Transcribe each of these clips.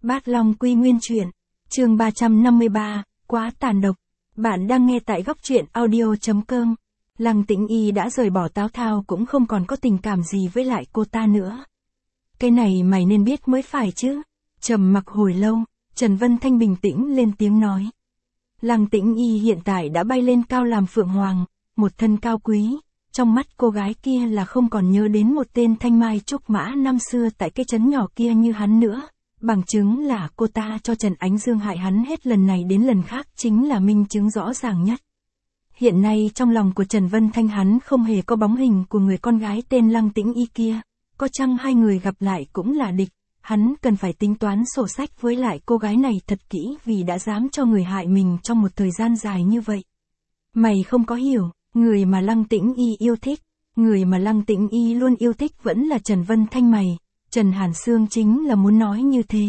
Bát Long Quy Nguyên Truyện, chương 353, quá tàn độc. Bạn đang nghe tại góc truyện audio.com. Lăng Tĩnh Y đã rời bỏ Táo Thao cũng không còn có tình cảm gì với lại cô ta nữa. Cái này mày nên biết mới phải chứ. Trầm mặc hồi lâu, Trần Vân Thanh bình tĩnh lên tiếng nói. Lăng Tĩnh Y hiện tại đã bay lên cao làm phượng hoàng, một thân cao quý. Trong mắt cô gái kia là không còn nhớ đến một tên thanh mai trúc mã năm xưa tại cái trấn nhỏ kia như hắn nữa. Bằng chứng là cô ta cho Trần Ánh Dương hại hắn hết lần này đến lần khác chính là minh chứng rõ ràng nhất. Hiện nay trong lòng của Trần Vân Thanh hắn không hề có bóng hình của người con gái tên Lăng Tĩnh Y kia. Có chăng hai người gặp lại cũng là địch, hắn cần phải tính toán sổ sách với lại cô gái này thật kỹ vì đã dám cho người hại mình trong một thời gian dài như vậy. Mày không có hiểu, người mà Lăng Tĩnh Y yêu thích, người mà Lăng Tĩnh Y luôn yêu thích vẫn là Trần Vân Thanh mày. Trần Hàn Sương chính là muốn nói như thế.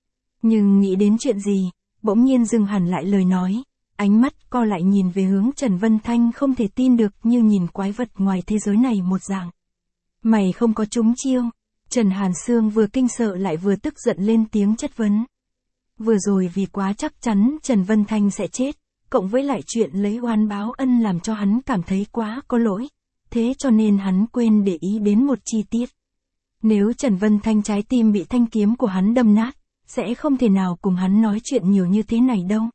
Nhưng nghĩ đến chuyện gì, bỗng nhiên dừng hẳn lại lời nói, ánh mắt co lại nhìn về hướng Trần Vân Thanh không thể tin được như nhìn quái vật ngoài thế giới này một dạng. Mày không có trúng chiêu. Trần Hàn Sương vừa kinh sợ lại vừa tức giận lên tiếng chất vấn. Vừa rồi vì quá chắc chắn Trần Vân Thanh sẽ chết, cộng với lại chuyện lấy oán báo ân làm cho hắn cảm thấy quá có lỗi, thế cho nên hắn quên để ý đến một chi tiết. Nếu Trần Vân Thanh trái tim bị thanh kiếm của hắn đâm nát, sẽ không thể nào cùng hắn nói chuyện nhiều như thế này đâu.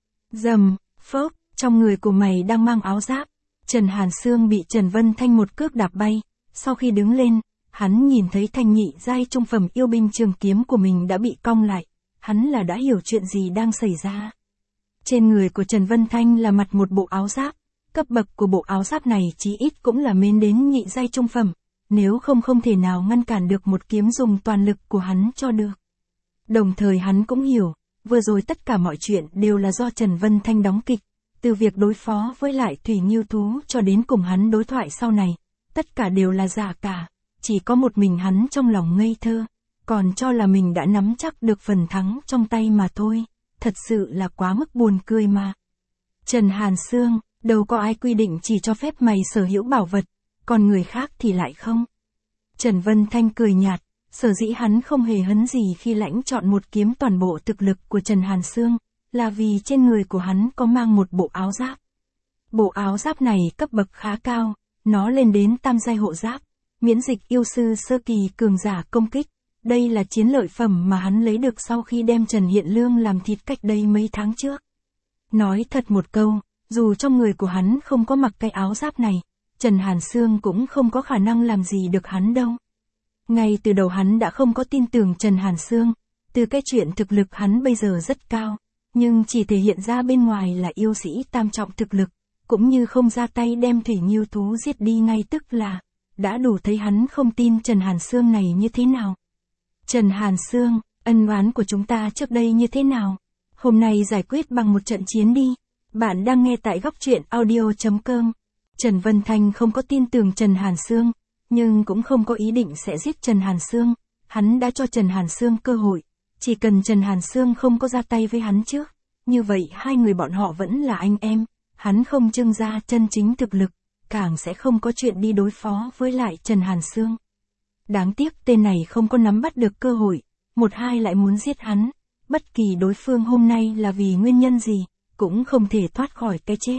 Rầm, phốc, trong người của mày đang mang áo giáp. Trần Hàn Sương bị Trần Vân Thanh một cước đạp bay, sau khi đứng lên, hắn nhìn thấy thanh nhị giai trung phẩm yêu binh trường kiếm của mình đã bị cong lại, hắn là đã hiểu chuyện gì đang xảy ra. Trên người của Trần Vân Thanh là mặt một bộ áo giáp, cấp bậc của bộ áo giáp này chí ít cũng là mến đến nhị giai trung phẩm. Nếu không thể nào ngăn cản được một kiếm dùng toàn lực của hắn cho được. Đồng thời hắn cũng hiểu, vừa rồi tất cả mọi chuyện đều là do Trần Vân Thanh đóng kịch, từ việc đối phó với lại Thủy Nghiêu Thú cho đến cùng hắn đối thoại sau này, tất cả đều là giả cả, chỉ có một mình hắn trong lòng ngây thơ, còn cho là mình đã nắm chắc được phần thắng trong tay mà thôi, thật sự là quá mức buồn cười mà. Trần Hàn Sương, đâu có ai quy định chỉ cho phép mày sở hữu bảo vật, còn người khác thì lại không. Trần Vân Thanh cười nhạt, sở dĩ hắn không hề hấn gì khi lãnh chọn một kiếm toàn bộ thực lực của Trần Hàn Sương, là vì trên người của hắn có mang một bộ áo giáp. Bộ áo giáp này cấp bậc khá cao, nó lên đến tam giai hộ giáp, miễn dịch yêu sư sơ kỳ cường giả công kích. Đây là chiến lợi phẩm mà hắn lấy được sau khi đem Trần Hiện Lương làm thịt cách đây mấy tháng trước. Nói thật một câu, dù trong người của hắn không có mặc cái áo giáp này, Trần Hàn Sương cũng không có khả năng làm gì được hắn đâu. Ngay từ đầu hắn đã không có tin tưởng Trần Hàn Sương, từ cái chuyện thực lực hắn bây giờ rất cao, nhưng chỉ thể hiện ra bên ngoài là yêu sĩ tam trọng thực lực, cũng như không ra tay đem Thủy Nghiêu Thú giết đi ngay tức là, đã đủ thấy hắn không tin Trần Hàn Sương này như thế nào. Trần Hàn Sương, ân oán của chúng ta trước đây như thế nào? Hôm nay giải quyết bằng một trận chiến đi. Bạn đang nghe tại góc truyện audio.com. Trần Vân Thanh không có tin tưởng Trần Hàn Sương, nhưng cũng không có ý định sẽ giết Trần Hàn Sương, hắn đã cho Trần Hàn Sương cơ hội, chỉ cần Trần Hàn Sương không có ra tay với hắn trước, như vậy hai người bọn họ vẫn là anh em, hắn không trưng ra chân chính thực lực, càng sẽ không có chuyện đi đối phó với lại Trần Hàn Sương. Đáng tiếc tên này không có nắm bắt được cơ hội, một hai lại muốn giết hắn, bất kỳ đối phương hôm nay là vì nguyên nhân gì, cũng không thể thoát khỏi cái chết.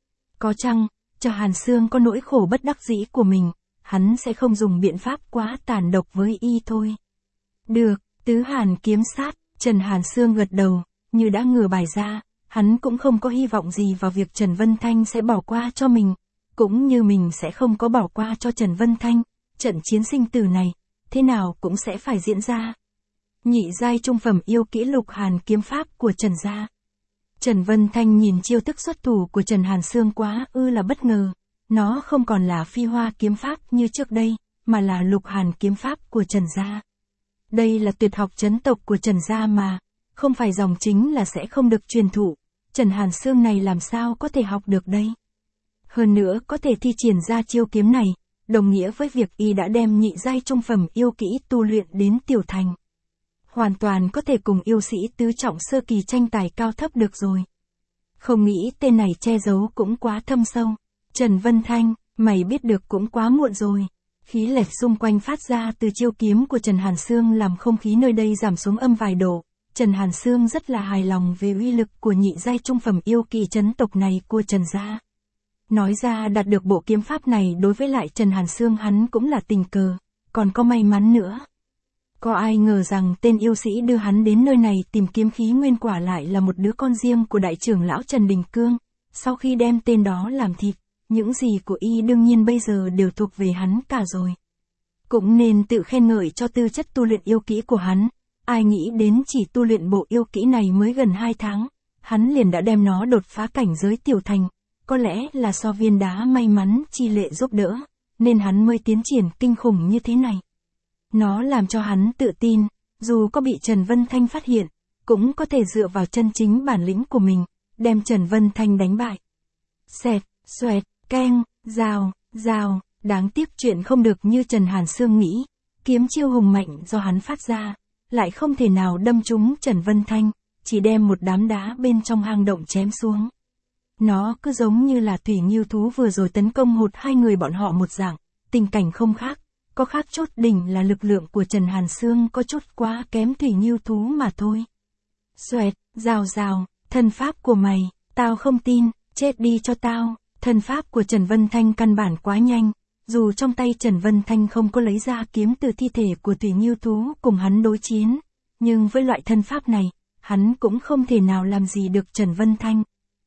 Có chăng, cho Hàn Sương có nỗi khổ bất đắc dĩ của mình, hắn sẽ không dùng biện pháp quá tàn độc với y thôi. Được, tứ hàn kiếm sát, Trần Hàn Sương gật đầu, như đã ngửa bài ra, hắn cũng không có hy vọng gì vào việc Trần Vân Thanh sẽ bỏ qua cho mình, cũng như mình sẽ không có bỏ qua cho Trần Vân Thanh, trận chiến sinh tử này, thế nào cũng sẽ phải diễn ra. Nhị giai trung phẩm yêu kỹ lục hàn kiếm pháp của Trần gia. Trần Vân Thanh nhìn chiêu thức xuất thủ của Trần Hàn Sương quá là bất ngờ, nó không còn là phi hoa kiếm pháp như trước đây, mà là lục hàn kiếm pháp của Trần gia. Đây là tuyệt học chấn tộc của Trần gia mà, không phải dòng chính là sẽ không được truyền thụ, Trần Hàn Sương này làm sao có thể học được đây. Hơn nữa có thể thi triển ra chiêu kiếm này, đồng nghĩa với việc y đã đem nhị giai trung phẩm yêu kỹ tu luyện đến tiểu thành. Hoàn toàn có thể cùng yêu sĩ tứ trọng sơ kỳ tranh tài cao thấp được rồi. Không nghĩ tên này che giấu cũng quá thâm sâu. Trần Vân Thanh, mày biết được cũng quá muộn rồi. Khí lệch xung quanh phát ra từ chiêu kiếm của Trần Hàn Sương làm không khí nơi đây giảm xuống âm vài độ, Trần Hàn Sương rất là hài lòng về uy lực của nhị giai trung phẩm yêu kỳ trấn tộc này của Trần gia. Nói ra đạt được bộ kiếm pháp này đối với lại Trần Hàn Sương hắn cũng là tình cờ, còn có may mắn nữa. Có ai ngờ rằng tên yêu sĩ đưa hắn đến nơi này tìm kiếm khí nguyên quả lại là một đứa con riêng của đại trưởng lão Trần Đình Cương, sau khi đem tên đó làm thịt, những gì của y đương nhiên bây giờ đều thuộc về hắn cả rồi. Cũng nên tự khen ngợi cho tư chất tu luyện yêu kỹ của hắn, ai nghĩ đến chỉ tu luyện bộ yêu kỹ này mới gần 2 tháng, hắn liền đã đem nó đột phá cảnh giới tiểu thành, có lẽ là do viên đá may mắn chi lệ giúp đỡ, nên hắn mới tiến triển kinh khủng như thế này. Nó làm cho hắn tự tin, dù có bị Trần Vân Thanh phát hiện, cũng có thể dựa vào chân chính bản lĩnh của mình, đem Trần Vân Thanh đánh bại. Xẹt, xoẹt, keng, rào, rào, đáng tiếc chuyện không được như Trần Hàn Sương nghĩ, kiếm chiêu hùng mạnh do hắn phát ra, lại không thể nào đâm trúng Trần Vân Thanh, chỉ đem một đám đá bên trong hang động chém xuống. Nó cứ giống như là thủy ngưu thú vừa rồi tấn công hụt hai người bọn họ một dạng, tình cảnh không khác, có khác chốt đỉnh là lực lượng của Trần Hàn Sương có chút quá kém thủy ngưu thú mà thôi. Xoẹt, rào rào, thân pháp của mày, tao không tin, chết đi cho tao, thân pháp của Trần Vân Thanh căn bản quá nhanh, dù trong tay Trần Vân Thanh không có lấy ra kiếm từ thi thể của thủy ngưu thú cùng hắn đối chiến, nhưng với loại thân pháp này, hắn cũng không thể nào làm gì được Trần Vân Thanh.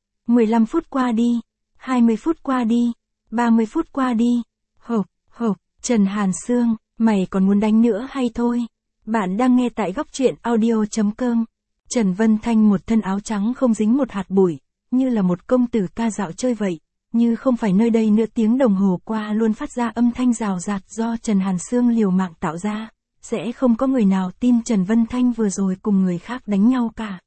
15 phút qua đi, 20 phút qua đi, 30 phút qua đi, hộp, hộp, Trần Hàn Sương, mày còn muốn đánh nữa hay thôi? Bạn đang nghe tại góc truyện audio.com. Trần Vân Thanh một thân áo trắng không dính một hạt bụi, như là một công tử ca dạo chơi vậy, như không phải nơi đây nửa tiếng đồng hồ qua luôn phát ra âm thanh rào rạt do Trần Hàn Sương liều mạng tạo ra, sẽ không có người nào tin Trần Vân Thanh vừa rồi cùng người khác đánh nhau cả.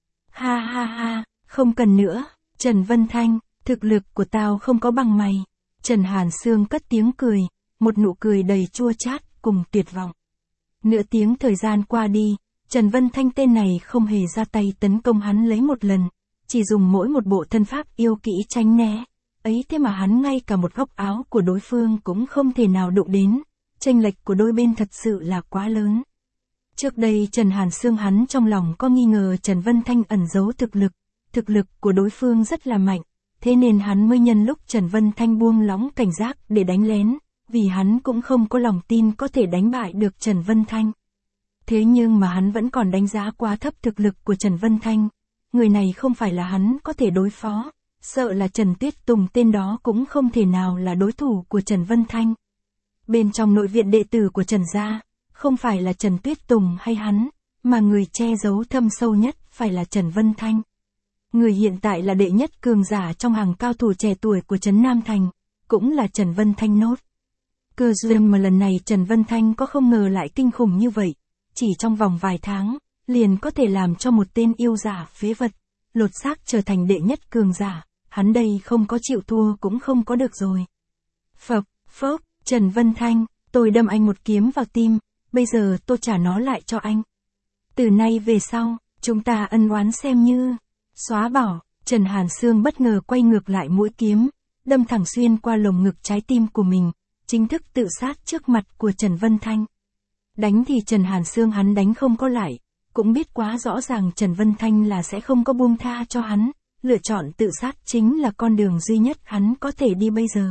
Ha ha ha, không cần nữa, Trần Vân Thanh, thực lực của tao không có bằng mày. Trần Hàn Sương cất tiếng cười, một nụ cười đầy chua chát cùng tuyệt vọng. Nửa tiếng thời gian qua đi, Trần Vân Thanh tên này không hề ra tay tấn công hắn lấy một lần, chỉ dùng mỗi một bộ thân pháp yêu kỹ tránh né. Ấy thế mà hắn ngay cả một góc áo của đối phương cũng không thể nào đụng đến, chênh lệch của đôi bên thật sự là quá lớn. Trước đây Trần Hàn Sương hắn trong lòng có nghi ngờ Trần Vân Thanh ẩn giấu thực lực của đối phương rất là mạnh, thế nên hắn mới nhân lúc Trần Vân Thanh buông lỏng cảnh giác để đánh lén, vì hắn cũng không có lòng tin có thể đánh bại được Trần Vân Thanh. Thế nhưng mà hắn vẫn còn đánh giá quá thấp thực lực của Trần Vân Thanh, người này không phải là hắn có thể đối phó, sợ là Trần Tuyết Tùng tên đó cũng không thể nào là đối thủ của Trần Vân Thanh. Bên trong nội viện đệ tử của Trần gia, không phải là Trần Tuyết Tùng hay hắn, mà người che giấu thâm sâu nhất phải là Trần Vân Thanh. Người hiện tại là đệ nhất cường giả trong hàng cao thủ trẻ tuổi của Trấn Nam Thành, cũng là Trần Vân Thanh nốt. Cơ duyên mà lần này Trần Vân Thanh có không ngờ lại kinh khủng như vậy, chỉ trong vòng vài tháng, liền có thể làm cho một tên yêu giả phế vật, lột xác trở thành đệ nhất cường giả, hắn đây không có chịu thua cũng không có được rồi. Phộc, phốc, Trần Vân Thanh, tôi đâm anh một kiếm vào tim, bây giờ tôi trả nó lại cho anh. Từ nay về sau, chúng ta ân oán xem như xóa bỏ. Trần Hàn Sương bất ngờ quay ngược lại mũi kiếm, đâm thẳng xuyên qua lồng ngực trái tim của mình, chính thức tự sát trước mặt của Trần Vân Thanh. Đánh thì Trần Hàn Sương hắn đánh không có lại, cũng biết quá rõ ràng Trần Vân Thanh là sẽ không có buông tha cho hắn, lựa chọn tự sát chính là con đường duy nhất hắn có thể đi bây giờ.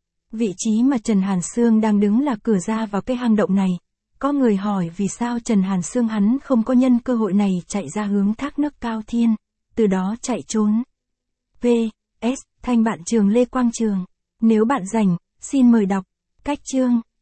Vị trí mà Trần Hàn Sương đang đứng là cửa ra vào cái hang động này. Có người hỏi vì sao Trần Hàn Sương hắn không có nhân cơ hội này chạy ra hướng thác nước Cao Thiên, từ đó chạy trốn. P.S. Thanh bạn Trường Lê Quang Trường. Nếu bạn rảnh, xin mời đọc. Cách chương.